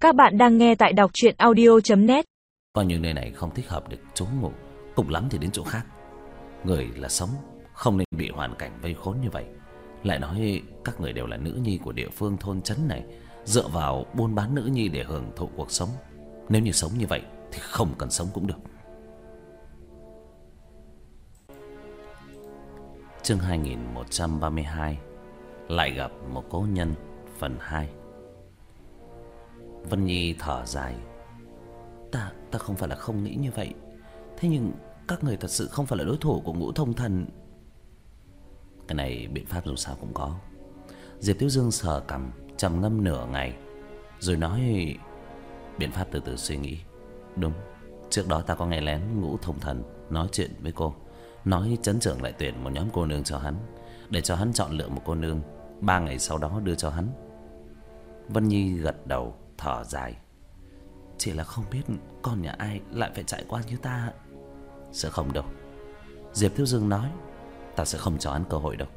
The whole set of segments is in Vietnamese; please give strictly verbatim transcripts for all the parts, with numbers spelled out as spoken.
Các bạn đang nghe tại đọc truyện audio chấm net. Coi như nơi này không thích hợp để trú ngụ, cùng lắm thì đến chỗ khác. Người là sống, không nên bị hoàn cảnh vây khốn như vậy. Lại nói các người đều là nữ nhi của địa phương thôn trấn này, dựa vào buôn bán nữ nhi để hưởng thụ cuộc sống. Nếu như sống như vậy thì không cần sống cũng được. Chương hai nghìn một trăm ba mươi hai. Lại gặp một cố nhân phần hai. Vân Nhi thở dài. Ta, ta không phải là không nghĩ như vậy. Thế nhưng các người thật sự không phải là đối thủ của Ngũ Thông Thần. Cái này biện pháp dù sao cũng có. Diệp Tiểu Dương sờ cằm, trầm ngâm nửa ngày, rồi nói: biện pháp từ từ suy nghĩ. Đúng, trước đó ta có nghe lén Ngũ Thông Thần nói chuyện với cô, nói trấn trưởng lại tuyển một nhóm cô nương cho hắn, để cho hắn chọn lựa một cô nương, ba ngày sau đó đưa cho hắn. Vân Nhi gật đầu, thở dài. Chỉ là không biết con nhà ai lại phải trải qua như ta. Sẽ không đâu, Diệp Thiếu Dương nói. Ta sẽ không cho hắn cơ hội đâu.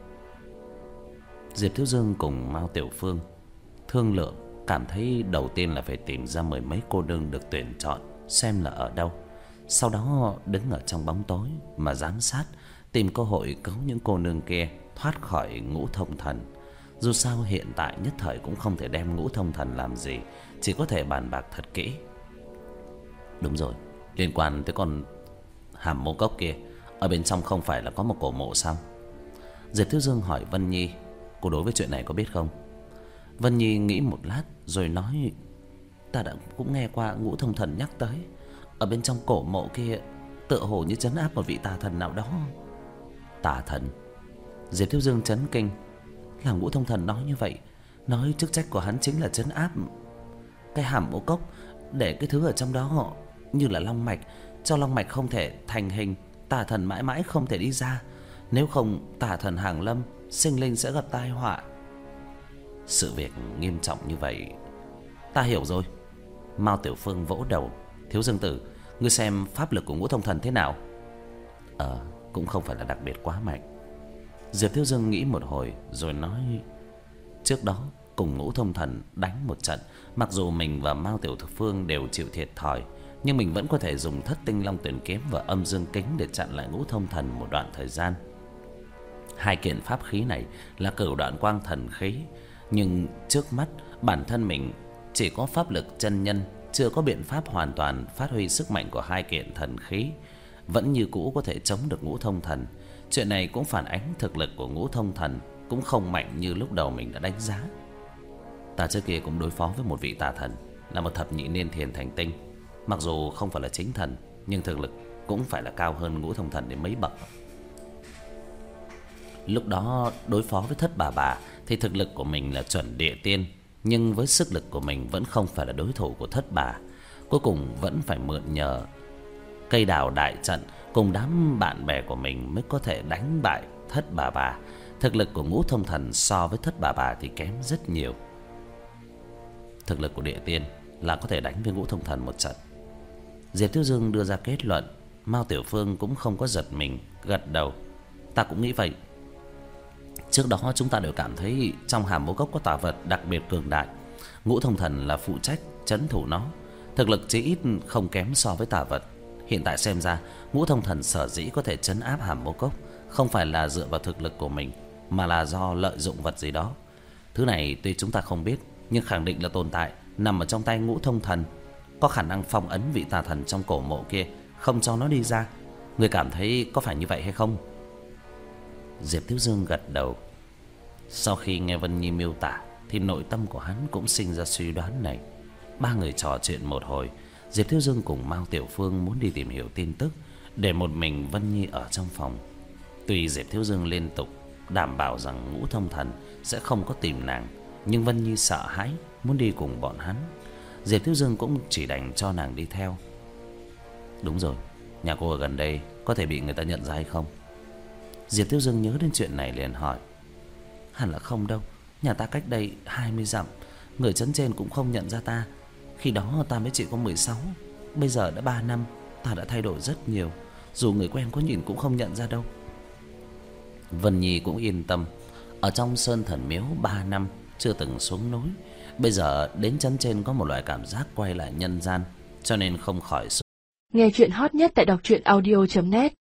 Diệp Thiếu Dương cùng Mao Tiểu Phương thương lượng, cảm thấy đầu tiên là phải tìm ra mười mấy cô nương được tuyển chọn, xem là ở đâu. Sau đó đứng ở trong bóng tối mà giám sát, tìm cơ hội cứu những cô nương kia thoát khỏi Ngũ Thông Thần. Dù sao hiện tại nhất thời cũng không thể đem Ngũ Thông Thần làm gì, chỉ có thể bàn bạc thật kỹ. Đúng rồi, liên quan tới con Hàm Mộ Cốc kia, ở bên trong không phải là có một cổ mộ sao? Diệp Thiếu Dương hỏi Vân Nhi: cô đối với chuyện này có biết không? Vân Nhi nghĩ một lát rồi nói: ta đã cũng nghe qua Ngũ Thông Thần nhắc tới, ở bên trong cổ mộ kia tựa hồ như trấn áp một vị tà thần nào đó. Tà thần? Diệp Thiếu Dương chấn kinh. Là Ngũ Thông Thần nói như vậy, nói chức trách của hắn chính là trấn áp cái Hàm Mộ Cốc, để cái thứ ở trong đó họ như là long mạch, cho long mạch không thể thành hình, tà thần mãi mãi không thể đi ra. Nếu không, tà thần hàng lâm, sinh linh sẽ gặp tai họa. Sự việc nghiêm trọng như vậy. Ta hiểu rồi. Mao Tiểu Phương vỗ đầu: Thiếu Dương tử, ngươi xem pháp lực của Ngũ Thông Thần thế nào? Ờ, cũng không phải là đặc biệt quá mạnh. Diệp Thiếu Dương nghĩ một hồi rồi nói: trước đó cùng Ngũ Thông Thần đánh một trận, mặc dù mình và Mao Tiểu Phương đều chịu thiệt thòi, nhưng mình vẫn có thể dùng Thất Tinh Long Tuyển Kiếm và Âm Dương Kính để chặn lại Ngũ Thông Thần một đoạn thời gian. Hai kiện pháp khí này là Cửu Đoạn Quang Thần khí, nhưng trước mắt bản thân mình chỉ có pháp lực chân nhân, chưa có biện pháp hoàn toàn phát huy sức mạnh của hai kiện thần khí, vẫn như cũ có thể chống được Ngũ Thông Thần. Chuyện này cũng phản ánh thực lực của Ngũ Thông Thần cũng không mạnh như lúc đầu mình đã đánh giá. Ta trước kia cũng đối phó với một vị tà thần, là một thập nhị niên thiền thành tinh. Mặc dù không phải là chính thần, nhưng thực lực cũng phải là cao hơn Ngũ Thông Thần đến mấy bậc. Lúc đó đối phó với Thất Bà Bà thì thực lực của mình là chuẩn địa tiên, nhưng với sức lực của mình vẫn không phải là đối thủ của Thất Bà. Cuối cùng vẫn phải mượn nhờ cây đào đại trận cùng đám bạn bè của mình mới có thể đánh bại Thất Bà Bà. Thực lực của Ngũ Thông Thần so với Thất Bà Bà thì kém rất nhiều. Thực lực của địa tiên là có thể đánh với Ngũ Thông Thần một trận. Diệp Thiếu Dương đưa ra kết luận. Mao Tiểu Phương cũng không có giật mình, gật đầu: ta cũng nghĩ vậy. Trước đó chúng ta đều cảm thấy trong Hàm Mộ Cốc có tà vật đặc biệt cường đại, Ngũ Thông Thần là phụ trách trấn thủ nó, thực lực chỉ ít không kém so với tà vật. Hiện tại xem ra Ngũ Thông Thần sở dĩ có thể trấn áp Hàm Mộ Cốc không phải là dựa vào thực lực của mình, mà là do lợi dụng vật gì đó. Thứ này tuy chúng ta không biết, nhưng khẳng định là tồn tại, nằm ở trong tay Ngũ Thông Thần, có khả năng phong ấn vị tà thần trong cổ mộ kia, không cho nó đi ra. Người cảm thấy có phải như vậy hay không? Diệp Thiếu Dương gật đầu. Sau khi nghe Vân Nhi miêu tả thì nội tâm của hắn cũng sinh ra suy đoán này. Ba người trò chuyện một hồi, Diệp Thiếu Dương cùng Mao Tiểu Phương muốn đi tìm hiểu tin tức, để một mình Vân Nhi ở trong phòng. Tuy Diệp Thiếu Dương liên tục đảm bảo rằng Ngũ Thông Thần sẽ không có tìm nàng, nhưng Vân Nhi sợ hãi muốn đi cùng bọn hắn. Diệp Thiếu Dương cũng chỉ đành cho nàng đi theo. Đúng rồi, nhà cô ở gần đây, có thể bị người ta nhận ra hay không? Diệp Thiếu Dương nhớ đến chuyện này liền hỏi: hẳn là không đâu, nhà ta cách đây hai mươi dặm, người trấn trên cũng không nhận ra ta. Khi đó ta mới chỉ có mười sáu, bây giờ đã ba năm, ta đã thay đổi rất nhiều, dù người quen có nhìn cũng không nhận ra đâu. Vân Nhi cũng yên tâm. Ở trong Sơn Thần Miếu ba năm chưa từng xuống núi, Bây giờ đến chấn trên có một loại cảm giác quay lại nhân gian, cho nên không khỏi. Nghe chuyện hot nhất tại đọc truyện audio chấm net.